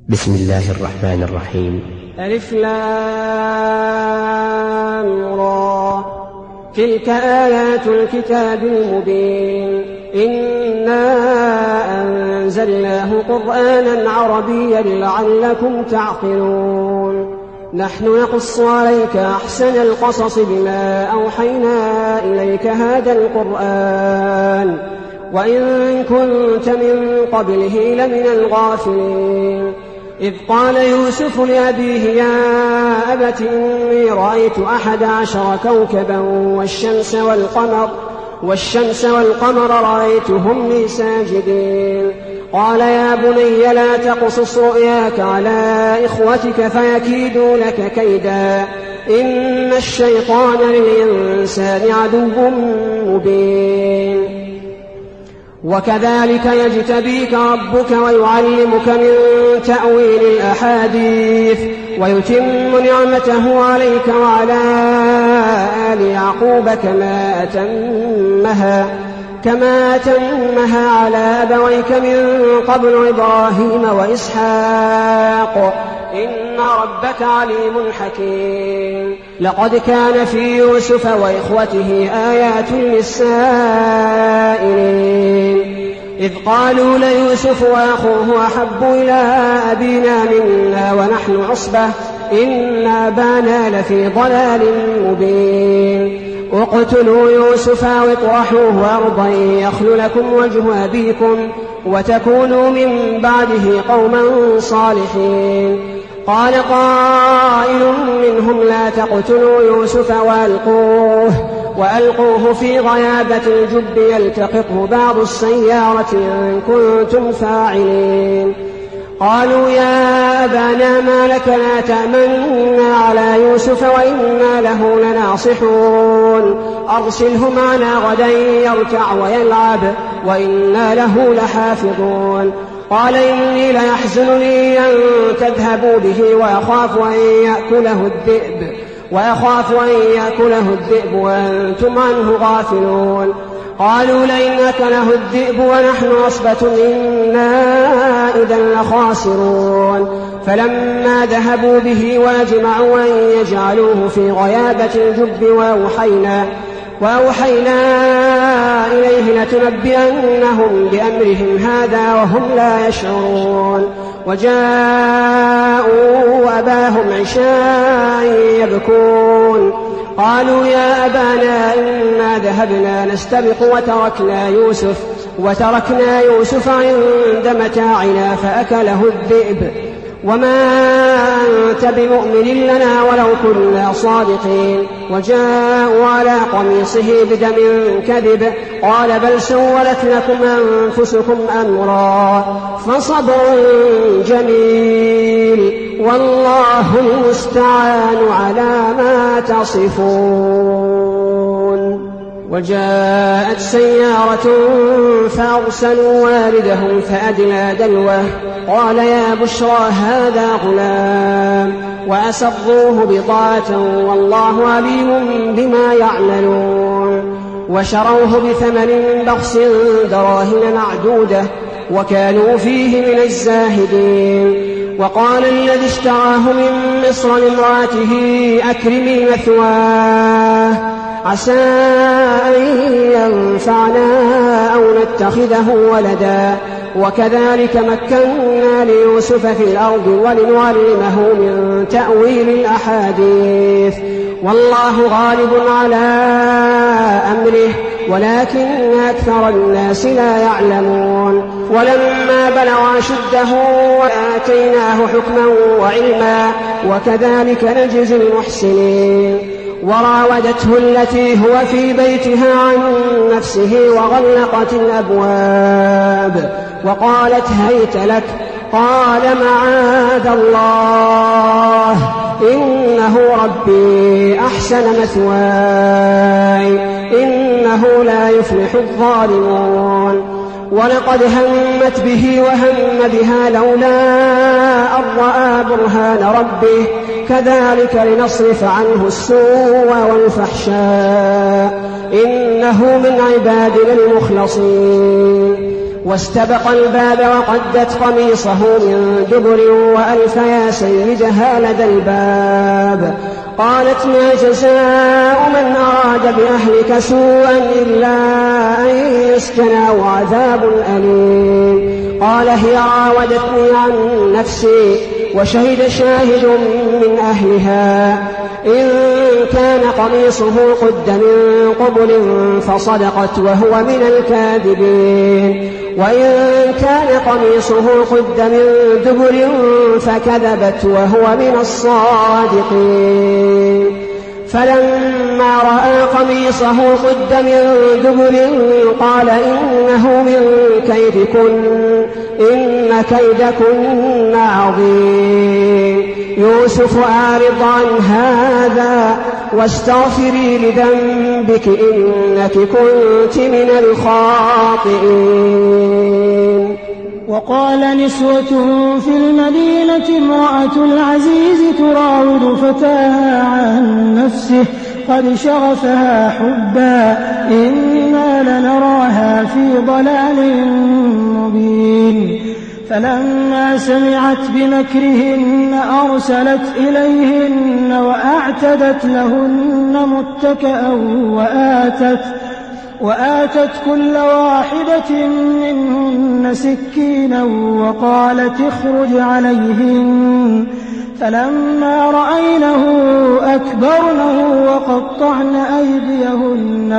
بسم الله الرحمن الرحيم. ألف لام را، تلك آيات الكتاب المبين. إنا أنزلناه قرآنا عربيا لعلكم تعقلون. نحن نقص عليك أحسن القصص بما أوحينا إليك هذا القرآن وإن كنت من قبله لمن الغافلين. إذ قال يوسف لأبيه يا أبت إني رأيت 11 كوكبا والشمس والقمر رأيتهم لي ساجدين. قال يا بني لا تقصص رؤياك على إخوتك فيكيدوا لك كيدا إن الشيطان للإنسان عدو مبين. وكذلك يجتبيك ربك ويعلمك من تأويل الأحاديث ويتم نعمته عليك وعلى آل يعقوب كما أتمها على أبويك من قبل إبراهيم وإسحاق إن ربك عليم حكيم. لقد كان في يوسف وإخوته آيات للسائلين إذ قالوا ليوسف وأخوه أحب إلى أبينا منا ونحن عصبة إن أبانا لفي ضلال مبين. اقتلوا يوسف واطرحوه أرضا يخل لكم وجه أبيكم وتكونوا من بعده قوما صالحين. قال قائل منهم لا تقتلوا يوسف وألقوه في غيابة الجب يلتقطه بعض السيارة إن كنتم فاعلين. قالوا يا أبانا ما لك لا تأمنا على يوسف وإنا له لناصحون أرسله معنا غدا يرتع ويلعب وإنا له لحافظون. قال إني ليحزنني أن تذهبوا به وأخاف أن يأكله الذئب وأنتم عنه غافلون. قالوا لئن أكله الذئب ونحن عصبة إنا إذا لخاسرون. فلما ذهبوا به واجمعوا أن يجعلوه في غيابة الجب وأوحينا إليه لتنبئنهم بأمرهم هذا وهم لا يشعرون. وجاءوا أباهم عشاء يبكون. قالوا يا أبانا إنا ذهبنا نستبق وتركنا يوسف عند متاعنا فأكله الذئب وما أنت بمؤمن لنا ولو كنا صادقين. وجاءوا على قميصه بدم كذب قال بل سولت لكم أنفسكم أمرا فصبر جميل والله المستعان على ما تصفون. وجاءت سيارة فأرسلوا واردهم فأدلى دلوه قال يا بشرى هذا غلام وأسروه بضاعة والله عليم بما يعملون. وشروه بثمن بخس دراهم معدودة وكانوا فيه من الزاهدين. وقال الذي اشتراه من مصر لامرأته أكرمي مثواه عسى أن ينفعنا أو نتخذه ولدا وكذلك مكنا ليوسف في الأرض ولنعلمه من تأويل الأحاديث والله غالب على أمره ولكن أكثر الناس لا يعلمون. ولما بلغ أشده وآتيناه حكما وعلما وكذلك نجزي المحسنين. وراودته التي هو في بيتها عن نفسه وغلقت الأبواب وقالت هيت لك قال معاذ الله إنه ربي أحسن مثواي إنه لا يفلح الظالمون. ولقد همت به وهم بها لولا أن رأى برهان ربه كذلك لنصرف عنه السوء والفحشاء إنه من عبادنا المخلصين. واستبق الباب وقدت قميصه من دبر وألف يا سيدها لدى الباب. قالت ما جزاء من أراد بأهلك سوءا إلا أن يسجن أو عذاب أليم. قال هي راودتني عن نفسي وشهد شاهد من أهلها إن كان قميصه قد من قبل فصدقت وهو من الكاذبين وإن كان قميصه قد من دبر فكذبت وهو من الصادقين. فلما رأى قميصه قد من دبر قال إنه من كيدكن إن كيدكن عظيم. يوسف أعرض عن هذا واستغفري لذنبك إنك كنت من الخاطئين. وقال نسوة في المدينة امرأة العزيز تراود فتاها عن نفسه قد شغفها حبا إنا لنراها في ضلال مبين. فلما سمعت بمكرهن أرسلت إليهن وأعتدت لهن متكئا وآتت كل واحدة منهن سكينا وقالت اخرج عليهن. فلما رأينه أكبرنه وقطعن أيديهن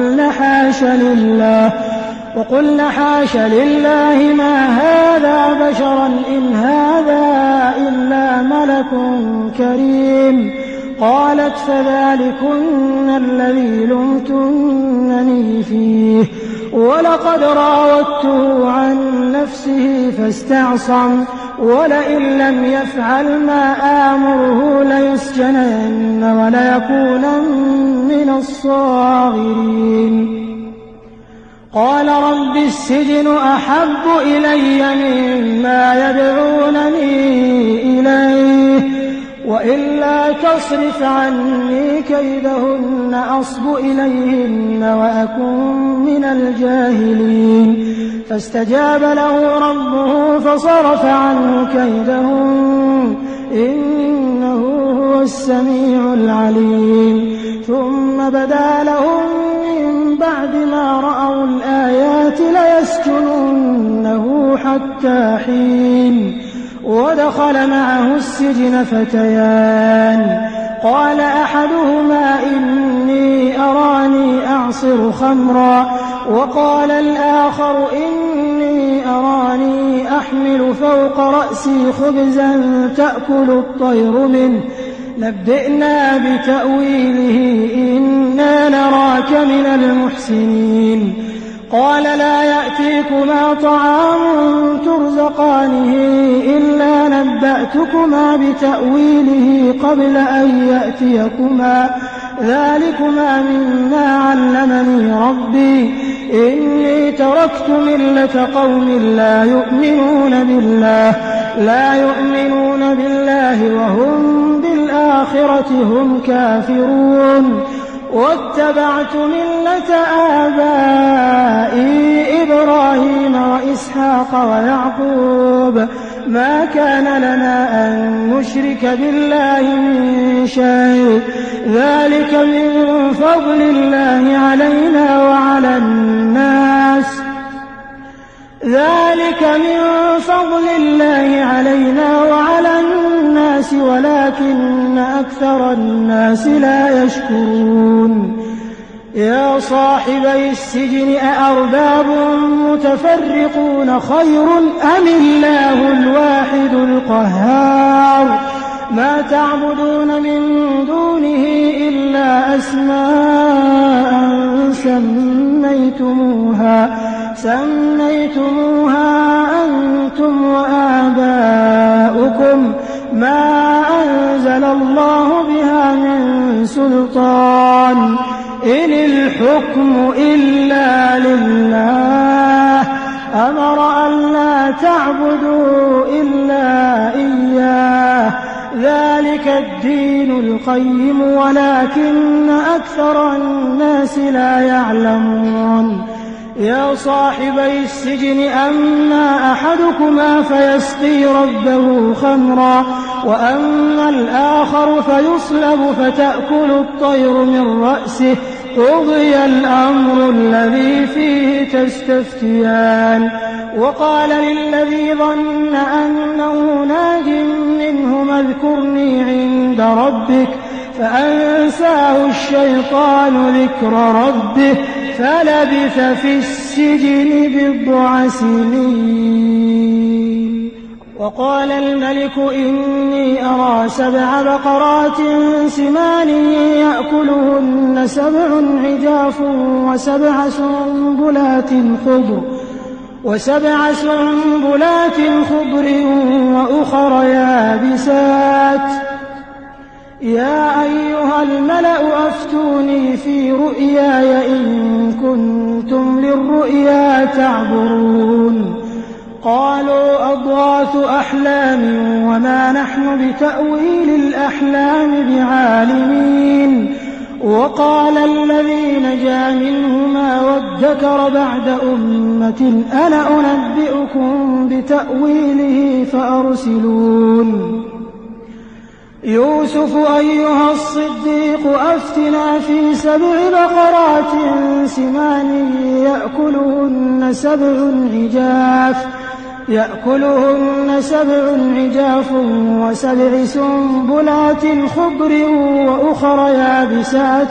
وقلن حاش لله ما هذا بشرا إن هذا إلا ملك كريم. قالت فذلكن الذي لمتنني فيه ولقد راودته عن نفسه فاستعصم ولئن لم يفعل ما آمره ليسجنن وليكونن من الصاغرين. قال رب السجن أحب إلي مما يدعونني إليه وإلا تصرف عني كيدهن أصب إليهن وأكن من الجاهلين. فاستجاب له ربه فصرف عنه كيدهن إنه هو السميع العليم. ثم بدا لهم من بعد ما رأوا الآيات ليسجننه حتى حين. ودخل معه السجن فتيان قال أحدهما إني أراني أعصر خمرا وقال الآخر إني أراني أحمل فوق رأسي خبزا تأكل الطير منه نبئنا بتأويله إنا نراك من المحسنين. قال لا يأتيكما طعام ترزقانه إلا نبأتكما بتأويله قبل أن يأتيكما ذلكما مما علمني ربي إني تركت ملة قوم لا يؤمنون بالله وهم بالآخرة هم كافرون. واتبعت ملة آبائي إبراهيم وإسحاق ويعقوب ما كان لنا أن نشرك بالله من شيء ذلك من فضل الله علينا وعلى الناس ولكن أكثر الناس لا يشكرون. يا صاحبي السجن أأرباب متفرقون خير أم الله الواحد القهار. ما تعبدون من دونه إلا أسماء سميتموها أنتم وآباؤكم ما أنزل الله بها من سلطان إن الحكم إلا لله أمر أن لا تعبدوا إلا إياه ذلك الدين القيم ولكن أكثر الناس لا يعلمون. يا صاحبي السجن أما أحدكما فيسقي ربه خمرا وأما الآخر فيصلب فتأكل الطير من رأسه قضي الأمر الذي فيه تستفتيان. وقال للذي ظن أنه ناج منهما اذكرني عند ربك فأنساه الشيطان ذكر ربه فلبث في السجن بضع سنين. وقال الملك إني أرى 7 بقرات سمان يأكلهن 7 عجاف وسبع سنبلات خضر وأخر يابسات. يا أيها الملأ أفتوني في رؤياي إن كنتم للرؤيا تعبرون. قالوا أضغاث أحلام وما نحن بتأويل الأحلام بعالمين. وقال الذي نجا منهما وادكر بعد أمة أنا أنبئكم بتأويله فأرسلون. يوسف أيها الصديق أفتنا في 7 بقرات سمان يأكلهن 7 عجاف و7 سنبلات خضر وأخر يابسات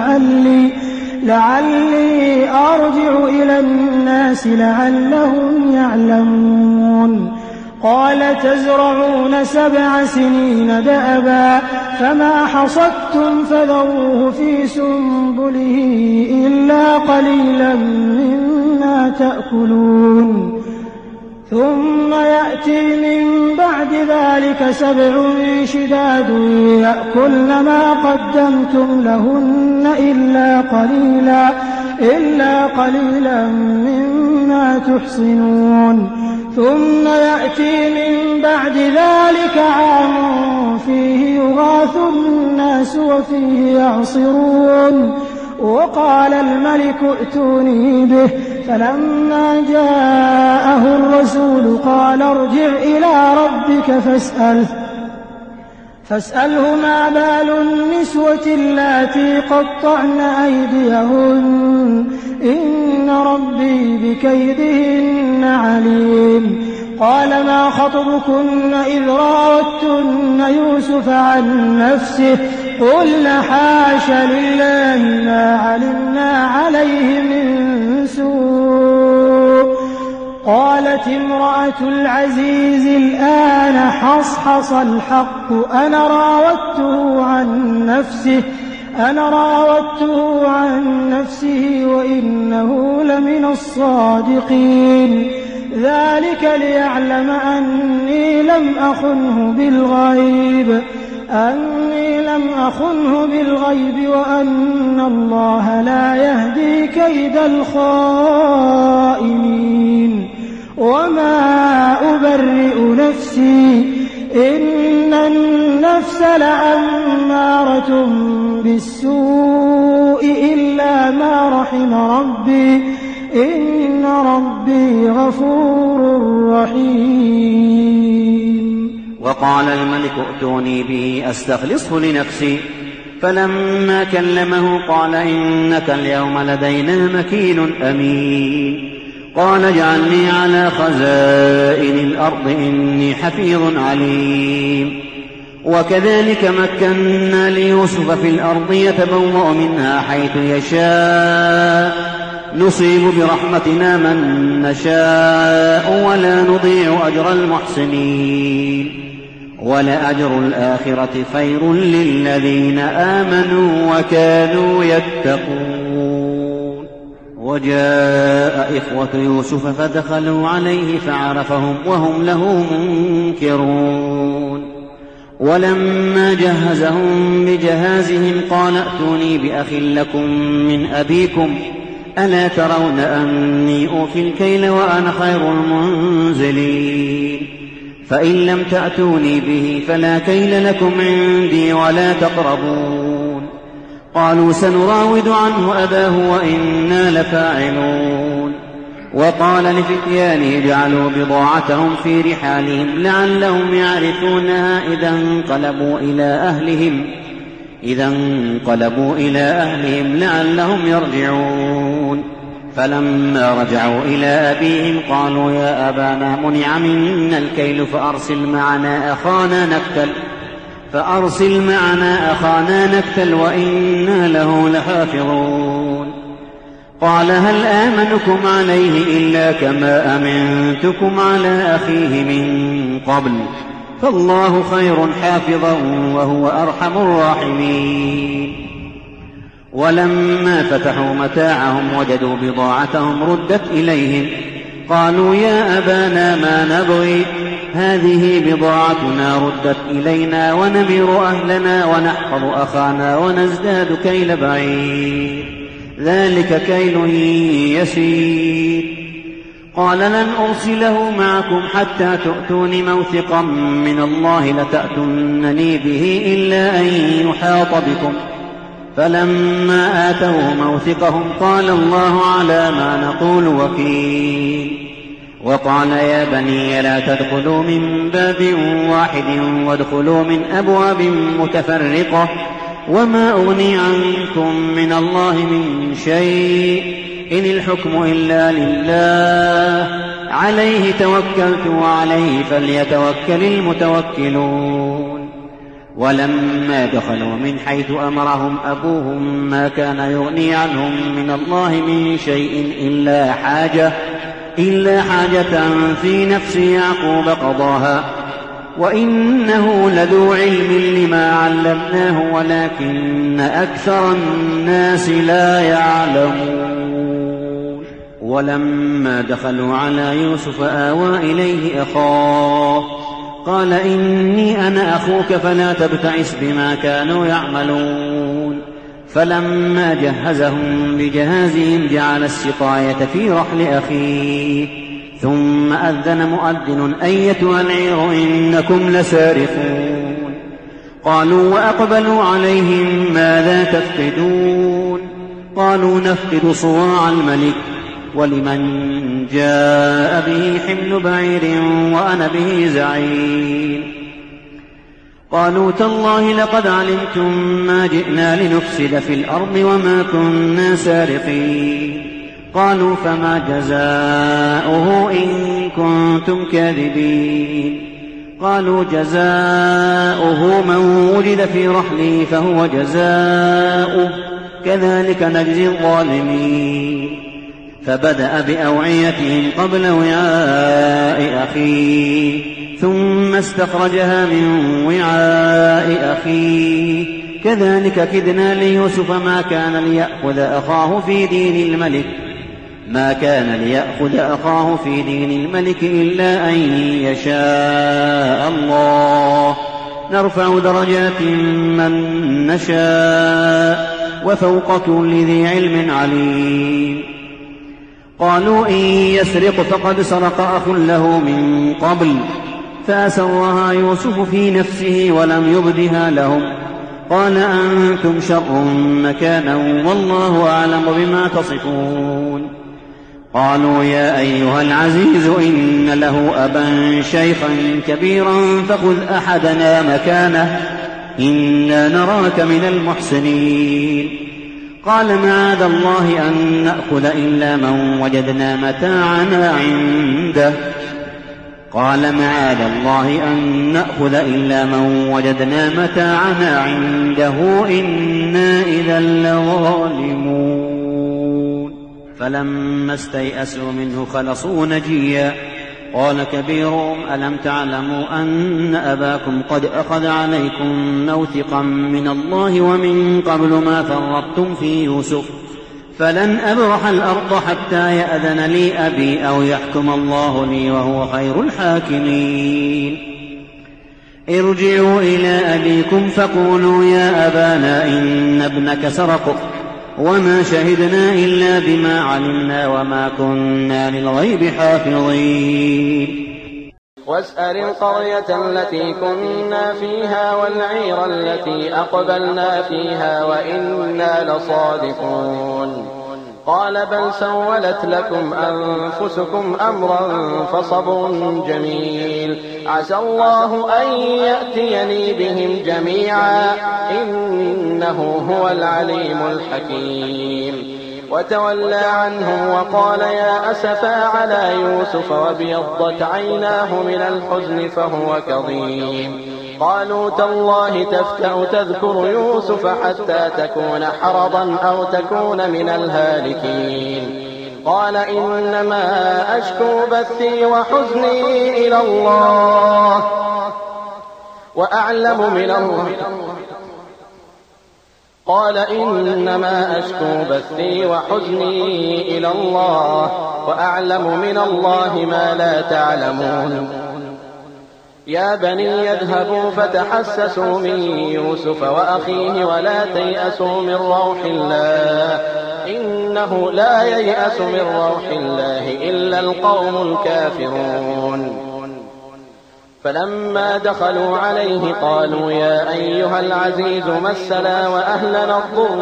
لعلي أرجع إلى الناس لعلهم يعلمون. قال تزرعون 7 سنين دأبا فما حصدتم فذروه في سنبله إلا قليلا مما تأكلون. ثم يأتي من بعد ذلك 7 شداد يأكلن ما قدمتم لهن إلا قليلا مما تحصنون. ثم يأتي من بعد ذلك عام فيه يغاث الناس وفيه يعصرون. وقال الملك ائتوني به فلما جاءه الرسول قال ارجع إلى ربك فاسأله ما بال النسوة اللاتي قطعن أيديهن إن ربي بكيدهن عليم. قال ما خطبكن إذ راوتن يوسف عن نفسه قلنا حاش لله ما علمنا عليه من سوء. قالت امرأة العزيز الآن حصحص الحق أنا راودته عن نفسه وإنه لمن الصادقين. ذلك ليعلم أني لم أخنه بالغيب وأن الله لا يهدي كيد الخائنين. وما أبرئ نفسي إن النفس لأمارة بالسوء إلا ما رحم ربي إن ربي غفور رحيم. وقال الملك ائتوني به أستخلصه لنفسي فلما كلمه قال إنك اليوم لدينا مكين أمين. قال اجعلني على خزائن الأرض إني حفيظ عليم. وكذلك مكنا ليوسف في الأرض يتبوأ منها حيث يشاء نصيب برحمتنا من نشاء ولا نضيع أجر المحسنين ولأجر الآخرة خير للذين آمنوا وكانوا يتقون. وجاء إخوة يوسف فدخلوا عليه فعرفهم وهم له منكرون. ولما جهزهم بجهازهم قال ائتوني بأخ لكم من أبيكم ألا ترون أني أوفي الكيل وأنا خير المنزلين. فإن لم تأتوني به فلا كيل لكم عندي ولا تقربون. قالوا سنراود عنه أباه وإنا لفاعلون. وقال لفتيانه اجعلوا بضاعتهم في رحالهم لعلهم يعرفونها إذا انقلبوا إلى أهلهم لعلهم يرجعون. فلما رجعوا إلى أبيهم قالوا يا أبانا منع منا الكيل فأرسل معنا أخانا نكتل وإنا له لحافظون. قال هل آمنكم عليه إلا كما أمنتكم على أخيه من قبل فالله خير حافظا وهو أرحم الراحمين. ولما فتحوا متاعهم وجدوا بضاعتهم ردت إليهم قالوا يا أبانا ما نبغي هذه بضاعتنا ردت إلينا ونمر أهلنا ونحفظ أخانا ونزداد كيل بعير ذلك كيل يسير. قال لن أرسله معكم حتى تؤتون موثقا من الله لتأتونني به إلا أن يحاط بكم. فلما آتوه موثقهم قال الله على ما نقول وكيل. وقال يا بني لا تدخلوا من باب واحد وادخلوا من أبواب متفرقة وما أغني عنكم من الله من شيء إن الحكم إلا لله عليه توكلت وعليه فليتوكل المتوكلون. ولما دخلوا من حيث أمرهم أبوهم ما كان يغني عنهم من الله من شيء إلا حاجة في نفس يعقوب قضاها وإنه لذو علم لما علمناه ولكن أكثر الناس لا يعلمون. ولما دخلوا على يوسف آوى إليه أخاه قال إني أنا أخوك فلا تبتئس بما كانوا يعملون. فلما جهزهم بجهازهم جعل السقاية في رحل أخيه ثم أذن مؤذن أيتها العير إنكم لسارقون. قالوا وأقبلوا عليهم ماذا تفقدون قالوا نفقد صواع الملك ولمن جاء به حمل بعير وأنا به زعيم. قالوا تالله لقد علمتم ما جئنا لنفسد في الأرض وما كنا سارقين. قالوا فما جزاؤه إن كنتم كاذبين. قالوا جزاؤه من وجد في رحله فهو جزاؤه كذلك نجزي الظالمين. فبدأ بأوعيتهم قبل وعاء أخيه ثم استخرجها من وعاء أخيه كذلك كدنا ليوسف ما كان ليأخذ أخاه في دين الملك إلا أن يشاء الله نرفع درجات من نشاء وفوق كل ذي علم عليم. قالوا إن يسرق فقد سرق أخ له من قبل فأسرها يوسف في نفسه ولم يبدها لهم قال أنتم شر مكانا والله أعلم بما تصفون. قالوا يا أيها العزيز إن له أبا شيخا كبيرا فخذ أحدنا مكانه إنا نراك من المحسنين. قال معاذ الله أن نأخذ إلا من وجدنا متاعنا عنده إنا إذا لظالمون. فلما استيئسوا منه خلصوا نجيا قال كبيرهم ألم تعلموا أن أباكم قد أخذ عليكم موثقا من الله ومن قبل ما فرطتم في يوسف فلن أبرح الأرض حتى يأذن لي أبي أو يحكم الله لي وهو خير الحاكمين. ارجعوا إلى أبيكم فقولوا يا أبانا إن ابنك سرق وما شهدنا إلا بما علمنا وما كنا للغيب حافظين. واسأل القرية التي كنا فيها والعير التي أقبلنا فيها وإنا لصادقون. قال بل سولت لكم أنفسكم أمرا فصبر جميل عسى الله أن يأتيني بهم جميعا إنه هو العليم الحكيم. وتولى عنهم وقال يا أسفا على يوسف وابيضت عيناه من الحزن فهو كظيم. قالوا تالله تفتأ تذكر يوسف حتى تكون حرضا أو تكون من الهالكين. قال إنما أشكو بثي وحزني إلى الله وأعلم من الله قال إنما أشكو بثي وحزني إلى الله وأعلم من الله ما لا تعلمون. يا بني اذهبوا فتحسسوا من يوسف وأخيه ولا تيأسوا من روح الله إنه لا ييأس من روح الله إلا القوم الكافرون. فلما دخلوا عليه قالوا يا أيها العزيز مسنا وأهلنا الضر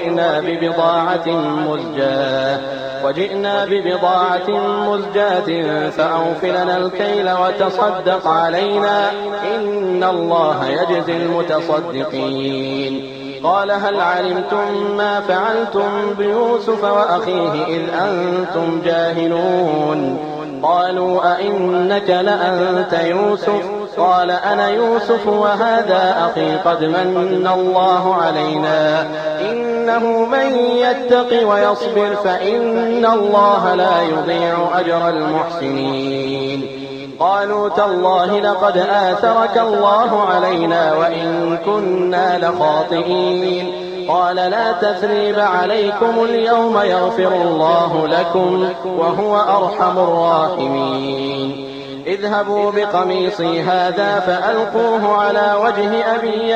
وجئنا ببضاعة مزجاة فأوف لنا الكيل وتصدق علينا إن الله يجزي المتصدقين. قال هل علمتم ما فعلتم بيوسف وأخيه إذ أنتم جاهلون؟ قالوا أئنك لأنت يوسف؟ قال أنا يوسف وهذا أخي قد من الله علينا إنه من يتق ويصبر فإن الله لا يضيع أجر المحسنين. قالوا تالله لقد آثرك الله علينا وإن كنا لخاطئين. قال لا تثريب عليكم اليوم يغفر الله لكم وهو أرحم الراحمين. اذهبوا بقميصي هذا فألقوه على وجه أبي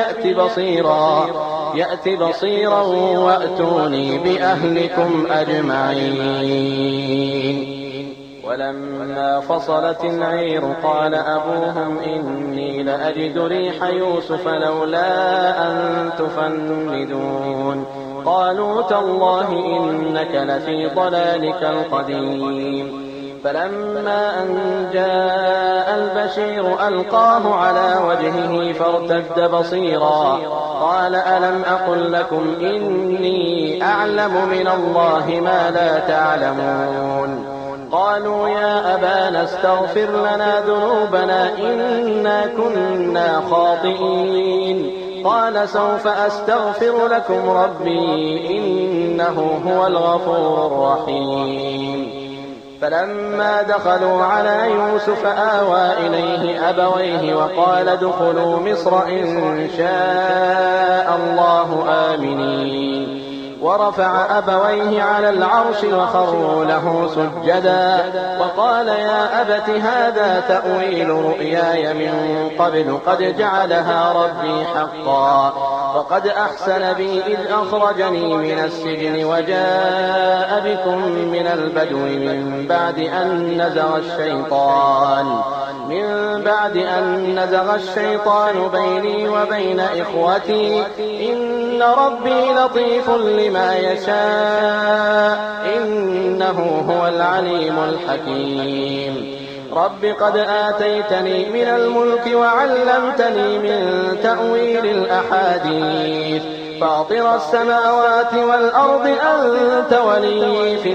يأت بصيرا وأتوني بأهلكم أجمعين. ولما فصلت العير قال أبوهم إني لأجد ريح يوسف لولا أن تفندون. قالوا تالله إنك لفي ضلالك القديم. فلما أن جاء البشير ألقاه على وجهه فارتد بصيرا قال ألم أقل لكم إني أعلم من الله ما لا تعلمون. قالوا يا أبانا استغفر لنا ذنوبنا إنا كنا خاطئين. قال سوف أستغفر لكم ربي إنه هو الغفور الرحيم. فلما دخلوا على يوسف آوى إليه أبويه وقال ادخلوا مصر إن شاء الله آمنين. ورفع أبويه على العرش وخروا له سجدا وقال يا أبت هذا تأويل رؤياي من قبل قد جعلها ربي حقا وقد أحسن بي إذ أخرجني من السجن وجاء بكم من البدو من بعد أن نزغ الشيطان بيني وبين إخوتي إن ربي لطيف لما يشاء إنه هو العليم الحكيم. رب قد آتيتني من الملك وعلمتني من تأويل الأحاديث فاطر السماوات والأرض أنت ولي في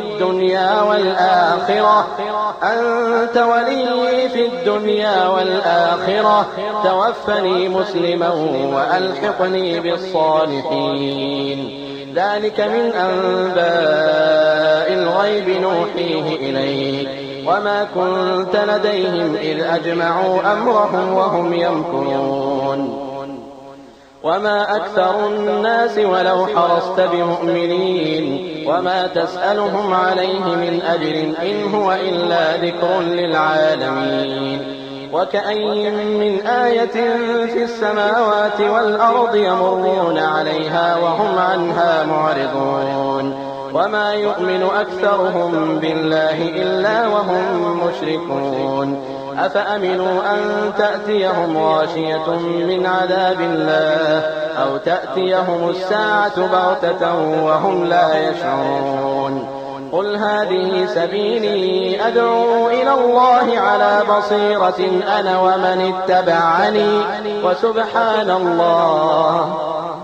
الدنيا والآخرة توفني مسلما وألحقني بالصالحين. ذلك من أنباء الغيب نوحيه إليك وما كنت لديهم إذ أجمعوا أمرهم وهم يمكرون. وما أكثر الناس ولو حرصت بمؤمنين وما تسألهم عليه من أجر إن هو إلا ذكر للعالمين. وكأين من آية في السماوات والأرض يمرون عليها وهم عنها معرضون وما يؤمن أكثرهم بالله إلا وهم مشركون. أفأمنوا أن تأتيهم غاشية من عذاب الله أو تأتيهم الساعة بغتة وهم لا يشعرون قل هذه سبيلي أدعو إلى الله على بصيرة أنا ومن اتبعني وسبحان الله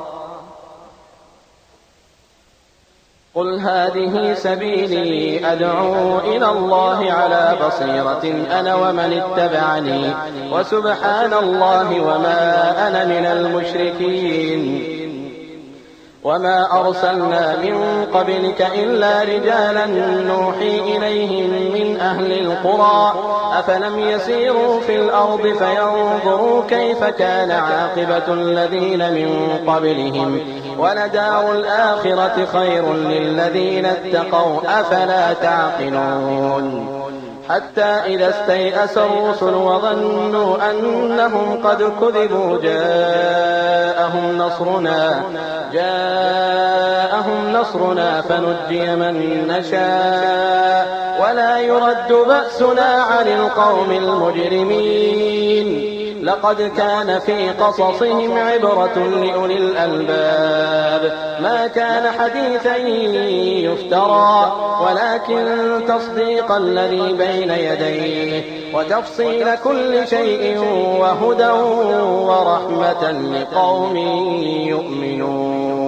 قل هذه سبيلي أدعو إلى الله على بصيرة أنا ومن اتبعني وسبحان الله وما أنا من المشركين وما أرسلنا من قبلك إلا رجالا نوحي إليهم من أهل القرى أفلم يسيروا في الأرض فينظروا كيف كان عاقبة الذين من قبلهم ولدار الآخرة خير للذين اتقوا أفلا تعقلون حتى إذا استيأس الرسل وظنوا أنهم قد كذبوا جاءهم نصرنا فنجي من نشاء ولا يرد بأسنا عن القوم المجرمين لقد كان في قصصهم عبرة لأولي الألباب ما كان حديثا يفترى ولكن تصديق الذي بين يديه وتفصيل كل شيء وهدى ورحمة لقوم يؤمنون